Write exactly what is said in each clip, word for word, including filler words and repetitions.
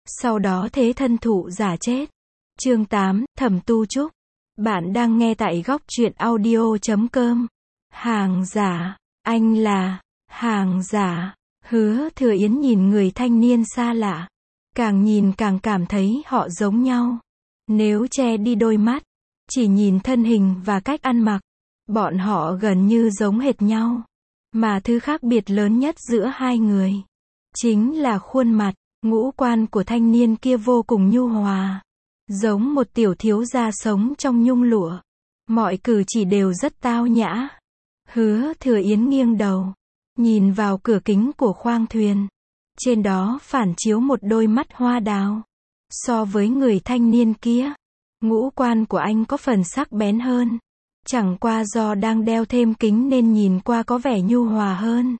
sau đó thế thân thụ giả chết. Chương tám, Thẩm Tu Trúc. Bạn đang nghe tại góc truyện audio chấm com. Hàng giả, anh là, hàng giả. Hứa Thừa Yến nhìn người thanh niên xa lạ. Càng nhìn càng cảm thấy họ giống nhau. Nếu che đi đôi mắt, chỉ nhìn thân hình và cách ăn mặc, bọn họ gần như giống hệt nhau. Mà thứ khác biệt lớn nhất giữa hai người, chính là khuôn mặt. Ngũ quan của thanh niên kia vô cùng nhu hòa, giống một tiểu thiếu gia sống trong nhung lụa. Mọi cử chỉ đều rất tao nhã. Hứa Thừa Yến nghiêng đầu, nhìn vào cửa kính của khoang thuyền. Trên đó phản chiếu một đôi mắt hoa đào. So với người thanh niên kia, ngũ quan của anh có phần sắc bén hơn. Chẳng qua do đang đeo thêm kính nên nhìn qua có vẻ nhu hòa hơn.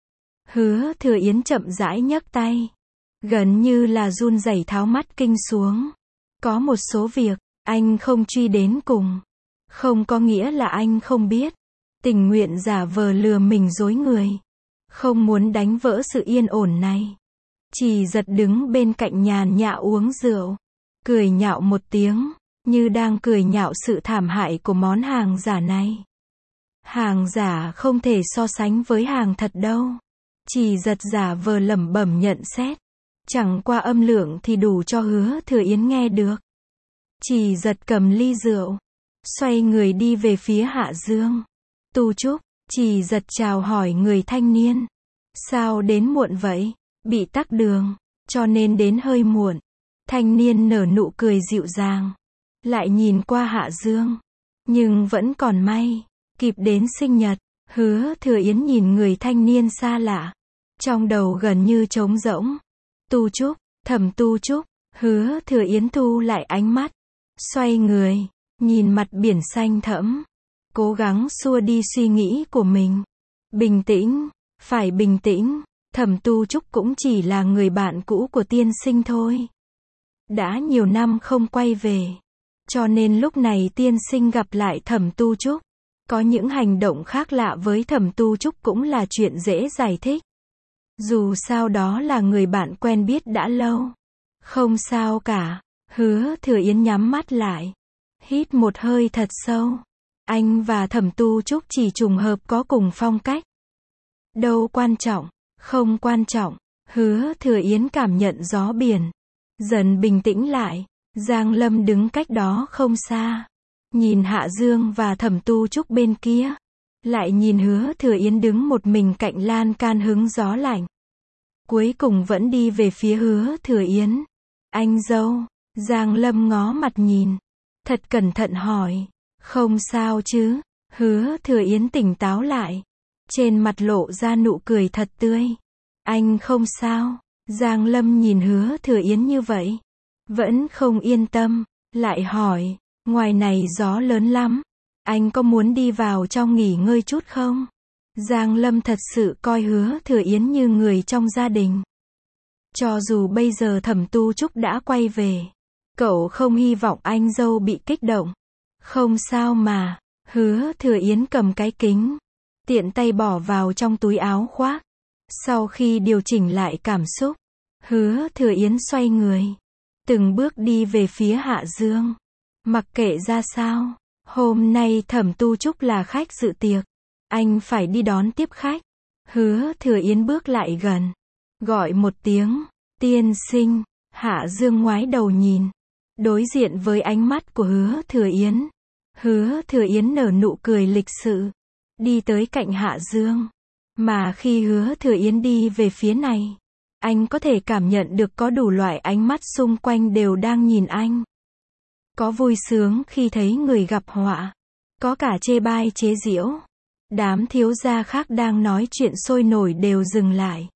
Hứa Thừa Yến chậm rãi nhấc tay, gần như là run rẩy tháo mắt kinh xuống. Có một số việc, anh không truy đến cùng. Không có nghĩa là anh không biết. Tình nguyện giả vờ lừa mình dối người. Không muốn đánh vỡ sự yên ổn này. Chỉ giật đứng bên cạnh nhàn nhã uống rượu. Cười nhạo một tiếng, như đang cười nhạo sự thảm hại của món hàng giả này. Hàng giả không thể so sánh với hàng thật đâu. Chỉ giật giả vờ lẩm bẩm nhận xét. Chẳng qua âm lượng thì đủ cho Hứa Thừa Yến nghe được. Chỉ giật cầm ly rượu, xoay người đi về phía Hạ Dương. Tu Trúc. Chỉ giật chào hỏi người thanh niên. Sao đến muộn vậy? Bị tắc đường, cho nên đến hơi muộn. Thanh niên nở nụ cười dịu dàng, lại nhìn qua Hạ Dương. Nhưng vẫn còn may, kịp đến sinh nhật. Hứa Thừa Yến nhìn người thanh niên xa lạ, trong đầu gần như trống rỗng. Tu Trúc, Thẩm Tu Trúc. Hứa Thừa Yến thu lại ánh mắt, xoay người, nhìn mặt biển xanh thẫm, cố gắng xua đi suy nghĩ của mình. Bình tĩnh, phải bình tĩnh. Thẩm Tu Trúc cũng chỉ là người bạn cũ của tiên sinh thôi. Đã nhiều năm không quay về, cho nên lúc này tiên sinh gặp lại Thẩm Tu Trúc, có những hành động khác lạ với Thẩm Tu Trúc cũng là chuyện dễ giải thích. Dù sao đó là người bạn quen biết đã lâu. Không sao cả. Hứa Thừa Yến nhắm mắt lại, hít một hơi thật sâu. Anh và Thẩm Tu Trúc chỉ trùng hợp có cùng phong cách. Đâu quan trọng, không quan trọng. Hứa Thừa Yến cảm nhận gió biển, dần bình tĩnh lại. Giang Lâm đứng cách đó không xa, nhìn Hạ Dương và Thẩm Tu Trúc bên kia, lại nhìn Hứa Thừa Yến đứng một mình cạnh lan can hứng gió lạnh. Cuối cùng vẫn đi về phía Hứa Thừa Yến. Anh dâu. Giang Lâm ngó mặt nhìn, thật cẩn thận hỏi. Không sao chứ? Hứa Thừa Yến tỉnh táo lại, trên mặt lộ ra nụ cười thật tươi. Anh không sao. Giang Lâm nhìn Hứa Thừa Yến như vậy, vẫn không yên tâm, lại hỏi, ngoài này gió lớn lắm, anh có muốn đi vào trong nghỉ ngơi chút không? Giang Lâm thật sự coi Hứa Thừa Yến như người trong gia đình. Cho dù bây giờ Thẩm Tu Trúc đã quay về, cậu không hy vọng anh dâu bị kích động. Không sao mà. Hứa Thừa Yến cầm cái kính, tiện tay bỏ vào trong túi áo khoác. Sau khi điều chỉnh lại cảm xúc, Hứa Thừa Yến xoay người, từng bước đi về phía Hạ Dương. Mặc kệ ra sao, hôm nay Thẩm Tu Trúc là khách dự tiệc, anh phải đi đón tiếp khách. Hứa Thừa Yến bước lại gần, gọi một tiếng, tiên sinh. Hạ Dương ngoái đầu nhìn, đối diện với ánh mắt của Hứa Thừa Yến. Hứa Thừa Yến nở nụ cười lịch sự, đi tới cạnh Hạ Dương. Mà khi Hứa Thừa Yến đi về phía này, anh có thể cảm nhận được có đủ loại ánh mắt xung quanh đều đang nhìn anh. Có vui sướng khi thấy người gặp họa, có cả chê bai chế giễu. Đám thiếu gia khác đang nói chuyện sôi nổi đều dừng lại,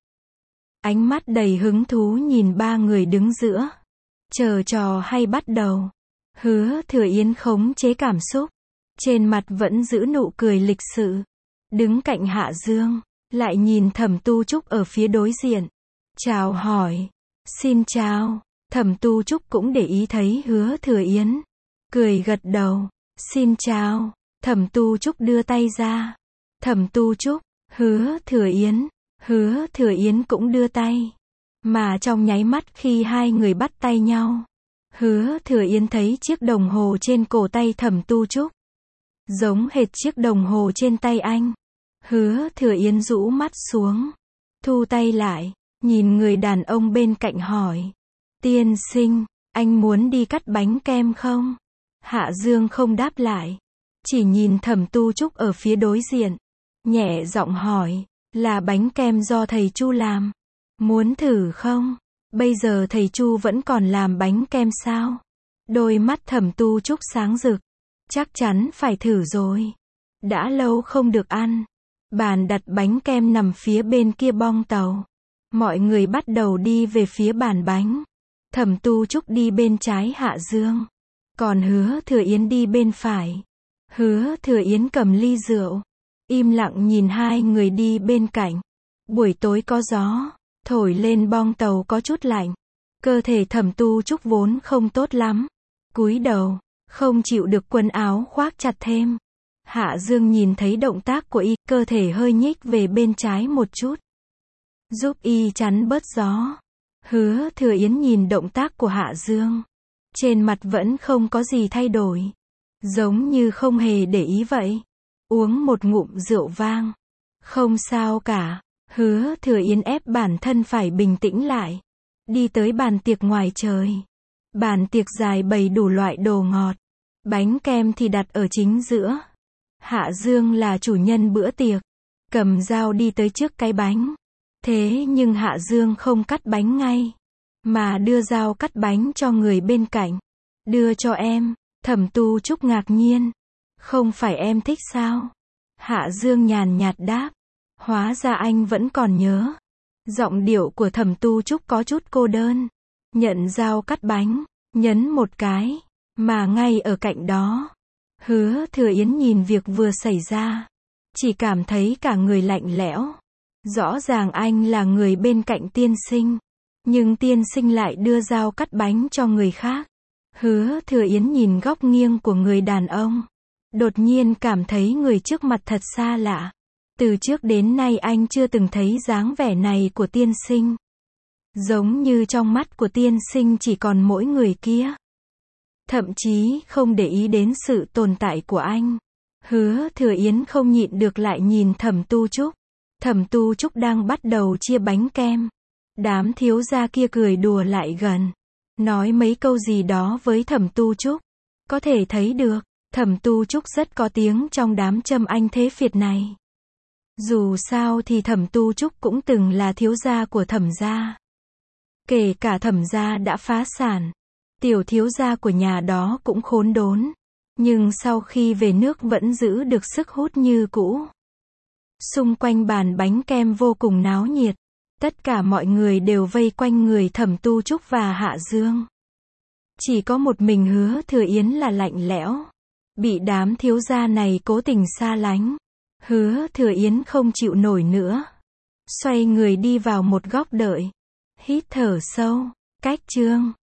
ánh mắt đầy hứng thú nhìn ba người đứng giữa. Chờ trò hay bắt đầu. Hứa Thừa Yến khống chế cảm xúc, trên mặt vẫn giữ nụ cười lịch sự, đứng cạnh Hạ Dương, lại nhìn Thẩm Tu Trúc ở phía đối diện. Chào hỏi. Xin chào. Thẩm Tu Trúc cũng để ý thấy Hứa Thừa Yến, cười gật đầu. Xin chào. Thẩm Tu Trúc đưa tay ra. Thẩm Tu Trúc. Hứa Thừa Yến. Hứa Thừa Yến cũng đưa tay. Mà trong nháy mắt khi hai người bắt tay nhau, Hứa Thừa Yến thấy chiếc đồng hồ trên cổ tay Thẩm Tu Trúc giống hệt chiếc đồng hồ trên tay anh. Hứa Thừa Yến rũ mắt xuống, thu tay lại, nhìn người đàn ông bên cạnh hỏi. Tiên sinh, anh muốn đi cắt bánh kem không? Hạ Dương không đáp lại, chỉ nhìn Thẩm Tu Trúc ở phía đối diện, nhẹ giọng hỏi, là bánh kem do thầy Chu làm. Muốn thử không? Bây giờ thầy Chu vẫn còn làm bánh kem sao? Đôi mắt Thẩm Tu Trúc sáng rực. Chắc chắn phải thử rồi. Đã lâu không được ăn. Bàn đặt bánh kem nằm phía bên kia bong tàu. Mọi người bắt đầu đi về phía bàn bánh. Thẩm Tu Trúc đi bên trái Hạ Dương, còn Hứa Thừa Yến đi bên phải. Hứa Thừa Yến cầm ly rượu, im lặng nhìn hai người đi bên cạnh. Buổi tối có gió, thổi lên bong tàu có chút lạnh. Cơ thể Thẩm Tu Trúc vốn không tốt lắm. Cúi đầu, không chịu được quần áo khoác chặt thêm. Hạ Dương nhìn thấy động tác của y, cơ thể hơi nhích về bên trái một chút, giúp y chắn bớt gió. Hứa Thừa Yến nhìn động tác của Hạ Dương, trên mặt vẫn không có gì thay đổi, giống như không hề để ý vậy. Uống một ngụm rượu vang. Không sao cả. Hứa Thừa Yến ép bản thân phải bình tĩnh lại. Đi tới bàn tiệc ngoài trời. Bàn tiệc dài bày đủ loại đồ ngọt. Bánh kem thì đặt ở chính giữa. Hạ Dương là chủ nhân bữa tiệc, cầm dao đi tới trước cái bánh. Thế nhưng Hạ Dương không cắt bánh ngay, mà đưa dao cắt bánh cho người bên cạnh. Đưa cho em. Thẩm Tu Trúc ngạc nhiên. Không phải em thích sao? Hạ Dương nhàn nhạt đáp. Hóa ra anh vẫn còn nhớ. Giọng điệu của Thẩm Tu Trúc có chút cô đơn. Nhận dao cắt bánh, nhấn một cái, mà ngay ở cạnh đó. Hứa Thừa Yến nhìn việc vừa xảy ra, chỉ cảm thấy cả người lạnh lẽo. Rõ ràng anh là người bên cạnh tiên sinh, nhưng tiên sinh lại đưa dao cắt bánh cho người khác. Hứa Thừa Yến nhìn góc nghiêng của người đàn ông, đột nhiên cảm thấy người trước mặt thật xa lạ. Từ trước đến nay anh chưa từng thấy dáng vẻ này của tiên sinh. Giống như trong mắt của tiên sinh chỉ còn mỗi người kia. Thậm chí không để ý đến sự tồn tại của anh. Hứa Thừa Yến không nhịn được lại nhìn Thẩm Tu Trúc. Thẩm Tu Trúc đang bắt đầu chia bánh kem. Đám thiếu gia kia cười đùa lại gần, nói mấy câu gì đó với Thẩm Tu Trúc. Có thể thấy được, Thẩm Tu Trúc rất có tiếng trong đám châm anh thế Việt này. Dù sao thì Thẩm Tu Trúc cũng từng là thiếu gia của Thẩm gia. Kể cả Thẩm gia đã phá sản, tiểu thiếu gia của nhà đó cũng khốn đốn. Nhưng sau khi về nước vẫn giữ được sức hút như cũ. Xung quanh bàn bánh kem vô cùng náo nhiệt. Tất cả mọi người đều vây quanh người Thẩm Tu Trúc và Hạ Dương. Chỉ có một mình Hứa Thừa Yến là lạnh lẽo, bị đám thiếu gia này cố tình xa lánh. Hứa Thừa Yến không chịu nổi nữa, xoay người đi vào một góc đợi, hít thở sâu, cách chương.